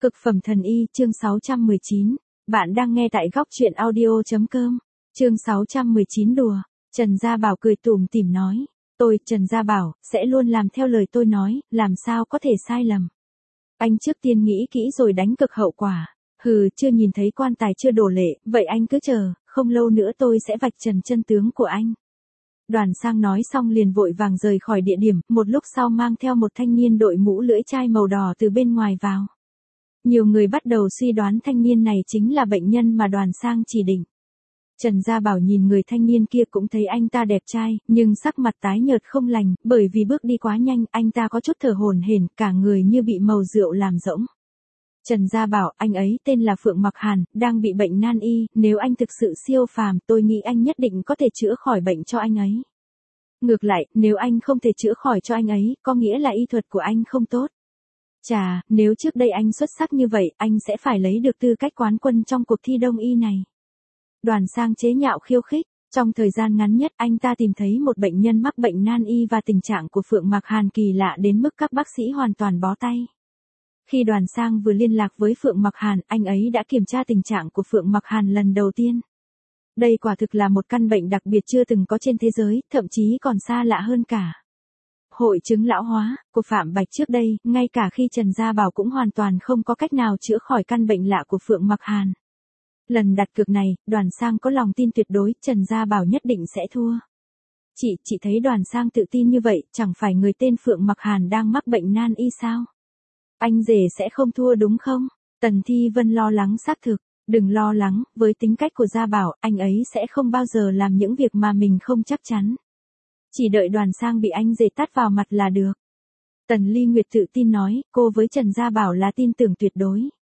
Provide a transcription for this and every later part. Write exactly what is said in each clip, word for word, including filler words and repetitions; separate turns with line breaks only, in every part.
Cực phẩm thần y, chương sáu trăm mười chín. Bạn đang nghe tại góc truyện audio.com. Chương sáu trăm mười chín đùa. Trần Gia Bảo cười tủm tỉm nói. Tôi, Trần Gia Bảo, sẽ luôn làm theo lời tôi nói, làm sao có thể sai lầm. Anh trước tiên nghĩ kỹ rồi đánh cực hậu quả. Hừ, chưa nhìn thấy quan tài chưa đổ lệ, vậy anh cứ chờ, không lâu nữa tôi sẽ vạch trần chân tướng của anh. Đoàn Sang nói xong liền vội vàng rời khỏi địa điểm, một lúc sau mang theo một thanh niên đội mũ lưỡi chai màu đỏ từ bên ngoài vào. Nhiều người bắt đầu suy đoán thanh niên này chính là bệnh nhân mà Đoàn Sang chỉ định. Trần Gia Bảo nhìn người thanh niên kia cũng thấy anh ta đẹp trai, nhưng sắc mặt tái nhợt không lành, bởi vì bước đi quá nhanh, anh ta có chút thở hổn hển, cả người như bị màu rượu làm rỗng. Trần Gia Bảo, anh ấy tên là Phượng Mặc Hàn, đang bị bệnh nan y, nếu anh thực sự siêu phàm, tôi nghĩ anh nhất định có thể chữa khỏi bệnh cho anh ấy. Ngược lại, nếu anh không thể chữa khỏi cho anh ấy, có nghĩa là y thuật của anh không tốt. Chà, nếu trước đây anh xuất sắc như vậy, anh sẽ phải lấy được tư cách quán quân trong cuộc thi đông y này. Đoàn Sang chế nhạo khiêu khích, trong thời gian ngắn nhất anh ta tìm thấy một bệnh nhân mắc bệnh nan y và tình trạng của Phượng Mặc Hàn kỳ lạ đến mức các bác sĩ hoàn toàn bó tay. Khi Đoàn Sang vừa liên lạc với Phượng Mặc Hàn, anh ấy đã kiểm tra tình trạng của Phượng Mặc Hàn lần đầu tiên. Đây quả thực là một căn bệnh đặc biệt chưa từng có trên thế giới, thậm chí còn xa lạ hơn cả. Hội chứng lão hóa của Phạm Bạch trước đây, ngay cả khi Trần Gia Bảo cũng hoàn toàn không có cách nào chữa khỏi căn bệnh lạ của Phượng Mặc Hàn. Lần đặt cược này, Đoàn Sang có lòng tin tuyệt đối, Trần Gia Bảo nhất định sẽ thua. Chị, chị thấy Đoàn Sang tự tin như vậy, chẳng phải người tên Phượng Mặc Hàn đang mắc bệnh nan y sao? Anh rể sẽ không thua đúng không? Tần Thi Vân lo lắng xác thực. Đừng lo lắng, với tính cách của Gia Bảo, anh ấy sẽ không bao giờ làm những việc mà mình không chắc chắn. Chỉ đợi Đoàn Sang bị anh rể tát vào mặt là được. Tần Ly Nguyệt tự tin nói, cô với Trần Gia Bảo là tin tưởng tuyệt đối.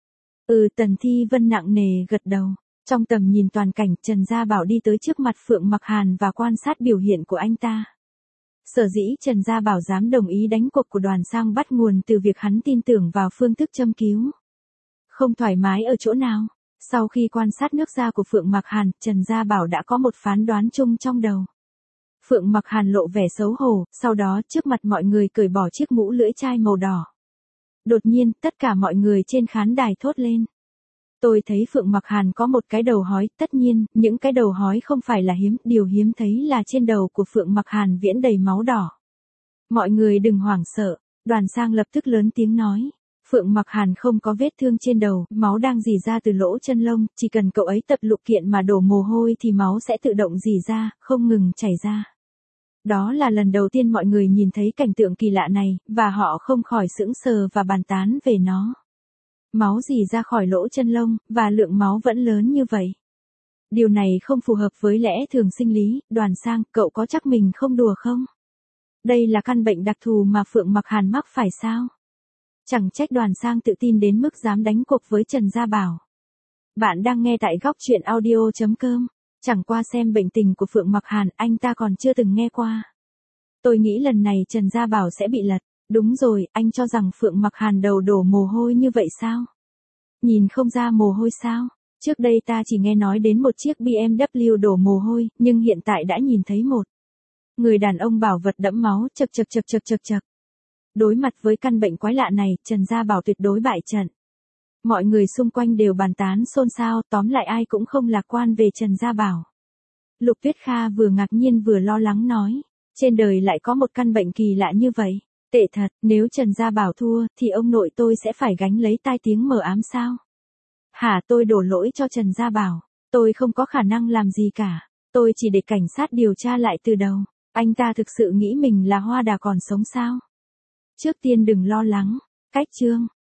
Ừ, Tần Thi Vân nặng nề gật đầu. Trong tầm nhìn toàn cảnh, Trần Gia Bảo đi tới trước mặt Phượng Mặc Hàn và quan sát biểu hiện của anh ta. Sở dĩ Trần Gia Bảo dám đồng ý đánh cuộc của Đoàn Sang bắt nguồn từ việc hắn tin tưởng vào phương thức châm cứu. Không thoải mái ở chỗ nào? Sau khi quan sát nước da của Phượng Mặc Hàn, Trần Gia Bảo đã có một phán đoán chung trong đầu. Phượng Mặc Hàn lộ vẻ xấu hổ, sau đó trước mặt mọi người cởi bỏ chiếc mũ lưỡi chai màu đỏ. Đột nhiên, tất cả mọi người trên khán đài thốt lên. Tôi thấy Phượng Mặc Hàn có một cái đầu hói, tất nhiên, những cái đầu hói không phải là hiếm, điều hiếm thấy là trên đầu của Phượng Mặc Hàn viễn đầy máu đỏ. Mọi người đừng hoảng sợ, Đoàn Sang lập tức lớn tiếng nói. Phượng Mặc Hàn không có vết thương trên đầu, máu đang rỉ ra từ lỗ chân lông, chỉ cần cậu ấy tập lục kiện mà đổ mồ hôi thì máu sẽ tự động rỉ ra, không ngừng chảy ra. Đó là lần đầu tiên mọi người nhìn thấy cảnh tượng kỳ lạ này, và họ không khỏi sững sờ và bàn tán về nó. Máu rỉ ra khỏi lỗ chân lông, và lượng máu vẫn lớn như vậy. Điều này không phù hợp với lẽ thường sinh lý. Đoàn Sang, cậu có chắc mình không đùa không? Đây là căn bệnh đặc thù mà Phượng Mặc Hàn mắc phải sao? Chẳng trách Đoàn Sang tự tin đến mức dám đánh cuộc với Trần Gia Bảo. Bạn đang nghe tại góc truyện audio.com. Chẳng qua xem bệnh tình của Phượng Mặc Hàn, anh ta còn chưa từng nghe qua. Tôi nghĩ lần này Trần Gia Bảo sẽ bị lật. Đúng rồi, anh cho rằng Phượng Mặc Hàn đầu đổ mồ hôi như vậy sao? Nhìn không ra mồ hôi sao? Trước đây ta chỉ nghe nói đến một chiếc bê em vê đổ mồ hôi, nhưng hiện tại đã nhìn thấy một người đàn ông bảo vật đẫm máu, chật chật chật chật chật chật. Đối mặt với căn bệnh quái lạ này, Trần Gia Bảo tuyệt đối bại trận. Mọi người xung quanh đều bàn tán xôn xao, tóm lại ai cũng không lạc quan về Trần Gia Bảo. Lục Tuyết Kha vừa ngạc nhiên vừa lo lắng nói, trên đời lại có một căn bệnh kỳ lạ như vậy. Tệ thật, nếu Trần Gia Bảo thua, thì ông nội tôi sẽ phải gánh lấy tai tiếng mờ ám sao? Hả, tôi đổ lỗi cho Trần Gia Bảo. Tôi không có khả năng làm gì cả. Tôi chỉ để cảnh sát điều tra lại từ đầu. Anh ta thực sự nghĩ mình là hoa đà còn sống sao? Trước tiên đừng lo lắng. Cách chương.